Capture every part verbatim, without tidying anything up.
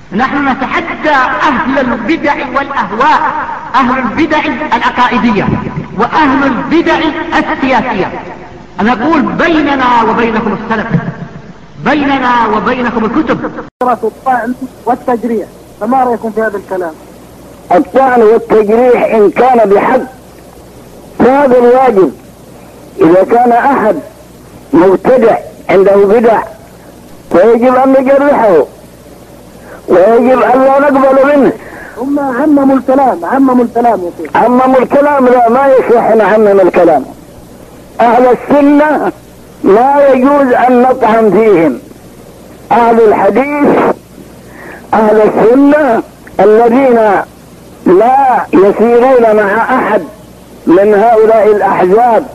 نحن نتحدى أهل البدع والأهواء، أهل البدع العقائدية وأهل البدع السياسية. نقول بيننا وبينكم السلف، بيننا وبينكم الكتب. الطعن والتجريح، فما رأيكم في هذا الكلام؟ الطعن والتجريح إن كان بحق فهذا الواجب. إذا كان أحد مبتدع عنده بدع فيجب أن نجرحه ويجب أن لا نقبل منه. هم عمموا الكلام، عمموا الكلام يا شيخ. عمموا الكلام، لا ما يصح نعمم الكلام. أهل السنة لا يجوز أن نطعن فيهم. أهل الحديث أهل السنة الذين لا يسيرون مع أحد من هؤلاء الأحزاب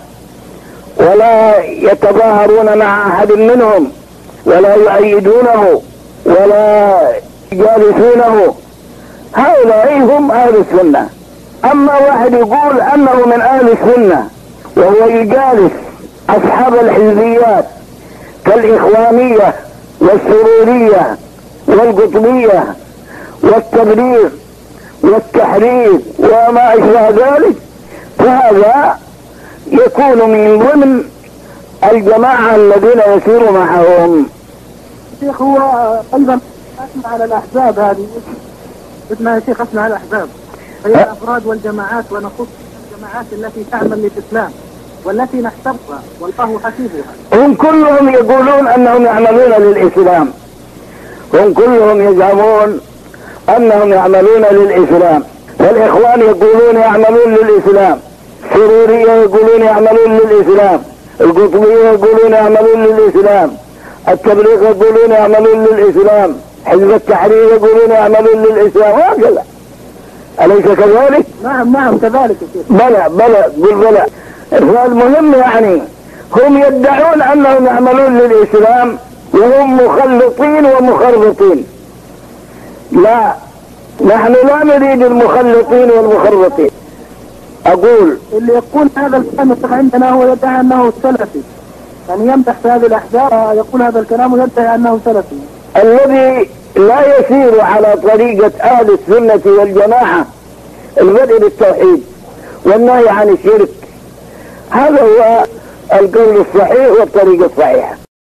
ولا يتظاهرون مع أحد منهم ولا يؤيدونه ولا يجالسونه، هؤلاء هم أهل السنة. أما واحد يقول أنه من أهل السنة وهو يجالس أصحاب الحزبيات كالإخوانية والسرورية والقطبية والتبرير والتحرير وما أشبه ذلك، فهذا يكون من ضمن الجماعة الذين يسير معهم. شيخ هو أيضا أسمع على الأحزاب هذه، اسمها يا شيخ أسمع على الأحزاب، هي الأفراد والجماعات، ونخص الجماعات التي تعمل للإسلام والتي نحترمها والله حسيبها. هم كلهم يقولون أنهم يعملون للإسلام، هم كلهم يزعمون أنهم يعملون للإسلام. والإخوان يقولون يعملون للإسلام، السرورية يقولون يعملون للإسلام، القطبية يقولون يعملون للإسلام، التبليغ يقولون يعملون للإسلام، حزب التحرير يقولون يعملون للإسلام، وهكذا. أليس كذلك؟ نعم نعم كذلك يا شيخ. بلى بلى قل بلى. فالمهم يعني هم يدعون أنهم يعملون للإسلام وهم مخلطين ومخربطين. لا، نحن لا نريد المخلطين والمخربطين. أقول اللي يقول هذا الكلام عندنا هو يدعي أنه سلفي، يعني يمدح في هذه الأحزاب يقول هذا الكلام ويدعي أنه سلفي. الذي لا يسير على طريقة أهل السنة والجماعة البدء بالتوحيد والنهي عن الشرك، هذا هو القول الصحيح والطريقة الصحيحة.